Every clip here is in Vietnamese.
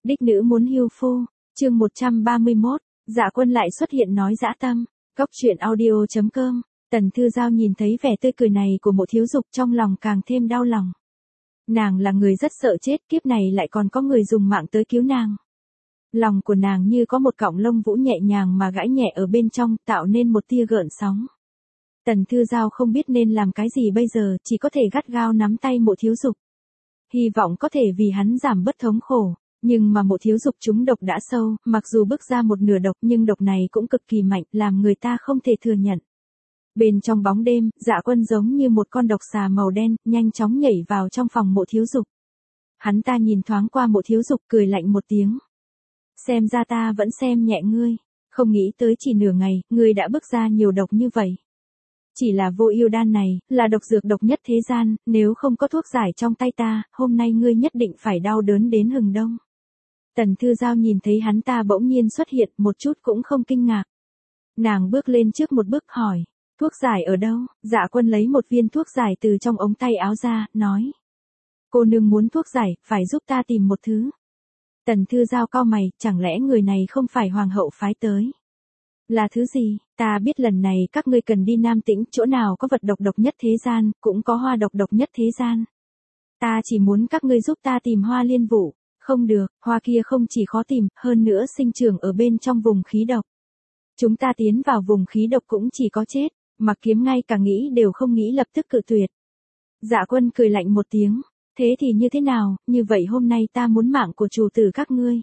Đích nữ muốn hưu phu, chương 131, Dạ Quân lại xuất hiện nói dã tâm. Góc truyện audio.com. Tần Thư Giao nhìn thấy vẻ tươi cười này của Mộ Thiếu Dục trong lòng càng thêm đau lòng. Nàng là người rất sợ chết, kiếp này lại còn có người dùng mạng tới cứu nàng. Lòng của nàng như có một cọng lông vũ nhẹ nhàng mà gãi nhẹ ở bên trong, tạo nên một tia gợn sóng. Tần Thư Giao không biết nên làm cái gì bây giờ, chỉ có thể gắt gao nắm tay Mộ Thiếu Dục. Hy vọng có thể vì hắn giảm bớt thống khổ. Nhưng mà Mộ Thiếu Dục trúng độc đã sâu, mặc dù bước ra một nửa độc nhưng độc này cũng cực kỳ mạnh, làm người ta không thể thừa nhận. Bên trong bóng đêm, Dạ Quân giống như một con độc xà màu đen, nhanh chóng nhảy vào trong phòng Mộ Thiếu Dục. Hắn ta nhìn thoáng qua Mộ Thiếu Dục cười lạnh một tiếng. Xem ra ta vẫn xem nhẹ ngươi, không nghĩ tới chỉ nửa ngày, ngươi đã bước ra nhiều độc như vậy. Chỉ là vô yêu đan này, là độc dược độc nhất thế gian, nếu không có thuốc giải trong tay ta, hôm nay ngươi nhất định phải đau đớn đến hừng đông. Tần Thư Giao nhìn thấy hắn ta bỗng nhiên xuất hiện, một chút cũng không kinh ngạc. Nàng bước lên trước một bước hỏi, thuốc giải ở đâu? Dạ Quân lấy một viên thuốc giải từ trong ống tay áo ra, nói. Cô nương muốn thuốc giải, phải giúp ta tìm một thứ. Tần Thư Giao cau mày, chẳng lẽ người này không phải hoàng hậu phái tới? Là thứ gì? Ta biết lần này các ngươi cần đi Nam Tĩnh, chỗ nào có vật độc nhất thế gian, cũng có hoa độc nhất thế gian. Ta chỉ muốn các ngươi giúp ta tìm hoa liên vũ. Không được, hoa kia không chỉ khó tìm, hơn nữa sinh trưởng ở bên trong vùng khí độc. Chúng ta tiến vào vùng khí độc cũng chỉ có chết, Mặc Kiếm ngay cả nghĩ đều không nghĩ lập tức cự tuyệt. Dạ Quân cười lạnh một tiếng, thế thì như thế nào, như vậy hôm nay ta muốn mạng của chủ tử các ngươi.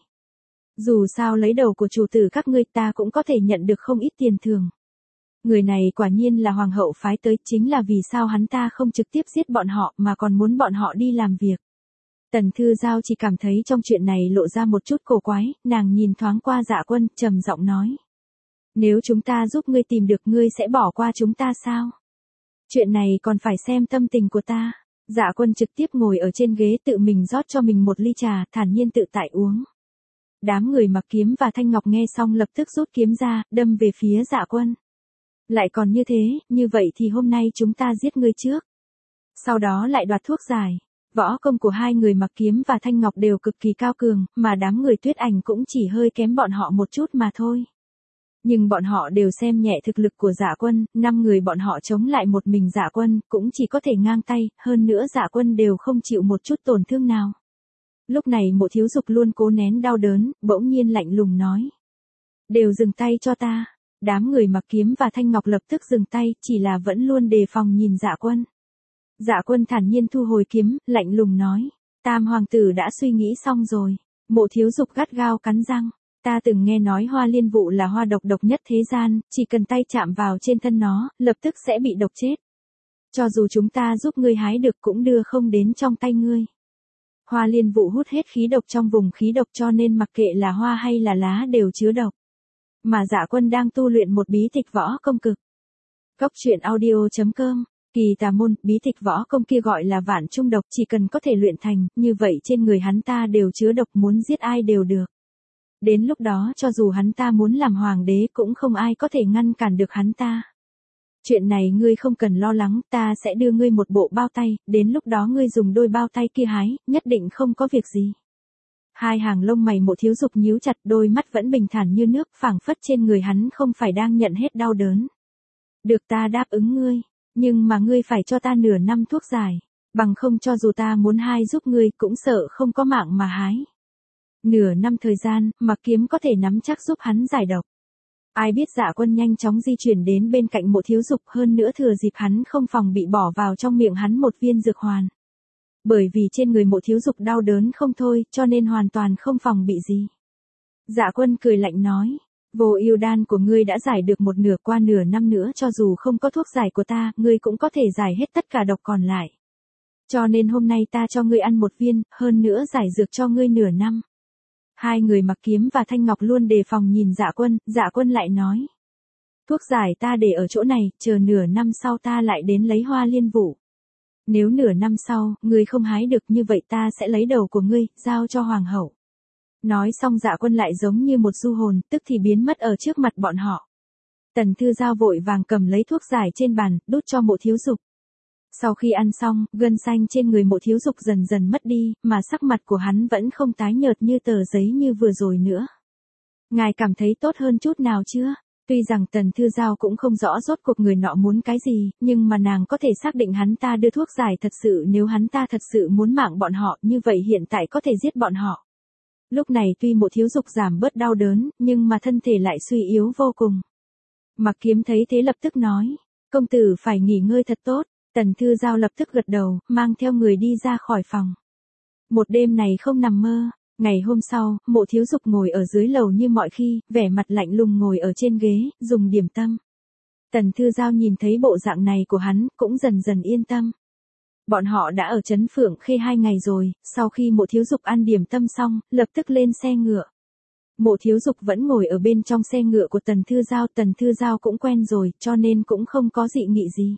Dù sao lấy đầu của chủ tử các ngươi ta cũng có thể nhận được không ít tiền thưởng. Người này quả nhiên là hoàng hậu phái tới, chính là vì sao hắn ta không trực tiếp giết bọn họ mà còn muốn bọn họ đi làm việc. Tần Thư Giao chỉ cảm thấy trong chuyện này lộ ra một chút cổ quái, nàng nhìn thoáng qua Dạ Quân, trầm giọng nói. Nếu chúng ta giúp ngươi tìm được, ngươi sẽ bỏ qua chúng ta sao? Chuyện này còn phải xem tâm tình của ta. Dạ Quân trực tiếp ngồi ở trên ghế tự mình rót cho mình một ly trà, thản nhiên tự tại uống. Đám người Mặc Kiếm và Thanh Ngọc nghe xong lập tức rút kiếm ra, đâm về phía Dạ Quân. Lại còn như thế, như vậy thì hôm nay chúng ta giết ngươi trước. Sau đó lại đoạt thuốc giải. Võ công của hai người Mặc Kiếm và Thanh Ngọc đều cực kỳ cao cường, mà đám người Tuyết Ảnh cũng chỉ hơi kém bọn họ một chút mà thôi. Nhưng bọn họ đều xem nhẹ thực lực của Dạ Quân, 5 người bọn họ chống lại một mình Dạ Quân, cũng chỉ có thể ngang tay, hơn nữa Dạ Quân đều không chịu một chút tổn thương nào. Lúc này Mộ Thiếu Dục luôn cố nén đau đớn, bỗng nhiên lạnh lùng nói. Đều dừng tay cho ta. Đám người Mặc Kiếm và Thanh Ngọc lập tức dừng tay, chỉ là vẫn luôn đề phòng nhìn Dạ Quân. Dạ Quân thản nhiên thu hồi kiếm, lạnh lùng nói. Tam hoàng tử đã suy nghĩ xong rồi. Mộ Thiếu Dục gắt gao cắn răng. Ta từng nghe nói hoa liên vụ là hoa độc nhất thế gian, chỉ cần tay chạm vào trên thân nó, lập tức sẽ bị độc chết. Cho dù chúng ta giúp ngươi hái được cũng đưa không đến trong tay ngươi. Hoa liên vụ hút hết khí độc trong vùng khí độc, cho nên mặc kệ là hoa hay là lá đều chứa độc. Mà Dạ Quân đang tu luyện một bí tịch võ công cực. Góc truyện audio.com. Kỳ tà môn, bí tịch võ công kia gọi là vạn trung độc, chỉ cần có thể luyện thành, như vậy trên người hắn ta đều chứa độc, muốn giết ai đều được. Đến lúc đó cho dù hắn ta muốn làm hoàng đế cũng không ai có thể ngăn cản được hắn ta. Chuyện này ngươi không cần lo lắng, ta sẽ đưa ngươi một bộ bao tay, đến lúc đó ngươi dùng đôi bao tay kia hái, nhất định không có việc gì. Hai hàng lông mày Mộ Thiếu Dục nhíu chặt, đôi mắt vẫn bình thản như nước, phảng phất trên người hắn không phải đang nhận hết đau đớn. Được, ta đáp ứng ngươi, nhưng mà ngươi phải cho ta nửa năm thuốc giải, bằng không cho dù ta muốn hái giúp ngươi cũng sợ không có mạng mà hái. Nửa năm thời gian, Mặc Kiếm có thể nắm chắc giúp hắn giải độc. Ai biết Dạ Quân nhanh chóng di chuyển đến bên cạnh Mộ Thiếu Dục, hơn nữa thừa dịp hắn không phòng bị bỏ vào trong miệng hắn một viên dược hoàn. Bởi vì trên người Mộ Thiếu Dục đau đớn không thôi, cho nên hoàn toàn không phòng bị gì. Dạ Quân cười lạnh nói, vô yêu đan của ngươi đã giải được một nửa, qua nửa năm nữa cho dù không có thuốc giải của ta, ngươi cũng có thể giải hết tất cả độc còn lại. Cho nên hôm nay ta cho ngươi ăn một viên, hơn nữa giải dược cho ngươi nửa năm. Hai người Mặc Kiếm và Thanh Ngọc luôn đề phòng nhìn Dạ Quân lại nói. Thuốc giải ta để ở chỗ này, chờ nửa năm sau ta lại đến lấy hoa liên vụ. Nếu nửa năm sau, ngươi không hái được, như vậy ta sẽ lấy đầu của ngươi, giao cho hoàng hậu. Nói xong Dạ Quân lại giống như một du hồn, tức thì biến mất ở trước mặt bọn họ. Tần Thư Giao vội vàng cầm lấy thuốc giải trên bàn, đút cho Mộ Thiếu Dục. Sau khi ăn xong, gân xanh trên người Mộ Thiếu Dục dần dần mất đi, mà sắc mặt của hắn vẫn không tái nhợt như tờ giấy như vừa rồi nữa. Ngài cảm thấy tốt hơn chút nào chưa? Tuy rằng Tần Thư Giao cũng không rõ rốt cuộc người nọ muốn cái gì, nhưng mà nàng có thể xác định hắn ta đưa thuốc giải thật sự, nếu hắn ta thật sự muốn mạng bọn họ, như vậy hiện tại có thể giết bọn họ. Lúc này tuy Mộ Thiếu Dục giảm bớt đau đớn, nhưng mà thân thể lại suy yếu vô cùng. Mặc Kiếm thấy thế lập tức nói, công tử phải nghỉ ngơi thật tốt. Tần Thư Giao lập tức gật đầu, mang theo người đi ra khỏi phòng. Một đêm này không nằm mơ. Ngày hôm sau, Mộ Thiếu Dục ngồi ở dưới lầu như mọi khi, vẻ mặt lạnh lùng ngồi ở trên ghế, dùng điểm tâm. Tần Thư Giao nhìn thấy bộ dạng này của hắn, cũng dần dần yên tâm. Bọn họ đã ở trấn Phượng Khê 2 ngày rồi, sau khi Mộ Thiếu Dục ăn điểm tâm xong, lập tức lên xe ngựa. Mộ Thiếu Dục vẫn ngồi ở bên trong xe ngựa của Tần Thư Giao cũng quen rồi, cho nên cũng không có dị nghị gì.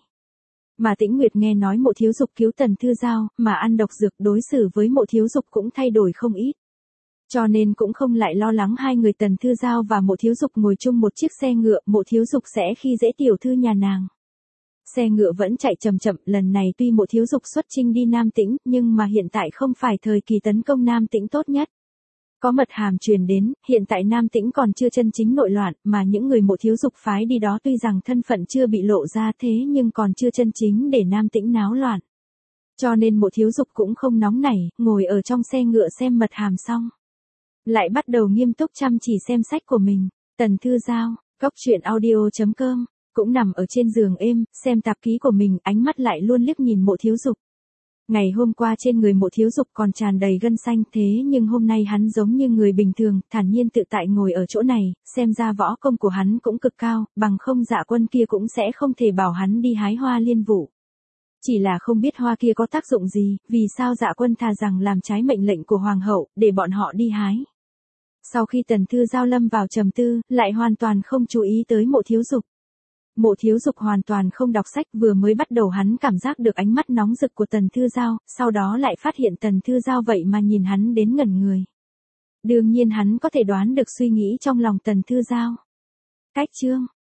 Mà Tĩnh Nguyệt nghe nói Mộ Thiếu Dục cứu Tần Thư Giao, mà ăn độc dược đối xử với Mộ Thiếu Dục cũng thay đổi không ít. Cho nên cũng không lại lo lắng hai người Tần Thư Giao và Mộ Thiếu Dục ngồi chung một chiếc xe ngựa, Mộ Thiếu Dục sẽ khi dễ tiểu thư nhà nàng. Xe ngựa vẫn chạy chậm chậm, lần này tuy Mộ Thiếu Dục xuất chinh đi Nam Tĩnh, nhưng mà hiện tại không phải thời kỳ tấn công Nam Tĩnh tốt nhất. Có mật hàm truyền đến, hiện tại Nam Tĩnh còn chưa chân chính nội loạn, mà những người Mộ Thiếu Dục phái đi đó tuy rằng thân phận chưa bị lộ ra thế nhưng còn chưa chân chính để Nam Tĩnh náo loạn. Cho nên Mộ Thiếu Dục cũng không nóng nảy, ngồi ở trong xe ngựa xem mật hàm xong. Lại bắt đầu nghiêm túc chăm chỉ xem sách của mình. Tần Thư Giao, coctruyện.audio.com, cũng nằm ở trên giường êm, xem tạp ký của mình, ánh mắt lại luôn liếc nhìn Mộ Thiếu Dục. Ngày hôm qua trên người Mộ Thiếu Dục còn tràn đầy gân xanh thế nhưng hôm nay hắn giống như người bình thường, thản nhiên tự tại ngồi ở chỗ này, xem ra võ công của hắn cũng cực cao, bằng không Dạ Quân kia cũng sẽ không thể bảo hắn đi hái hoa liên vụ. Chỉ là không biết hoa kia có tác dụng gì, vì sao Dạ Quân thà rằng làm trái mệnh lệnh của Hoàng hậu, để bọn họ đi hái. Sau khi Tần Thư Giao lâm vào trầm tư, lại hoàn toàn không chú ý tới Mộ Thiếu Dục. Mộ Thiếu Dục hoàn toàn không đọc sách, vừa mới bắt đầu hắn cảm giác được ánh mắt nóng rực của Tần Thư Giao, sau đó lại phát hiện Tần Thư Giao vậy mà nhìn hắn đến ngẩn người. Đương nhiên hắn có thể đoán được suy nghĩ trong lòng Tần Thư Giao. Cách chương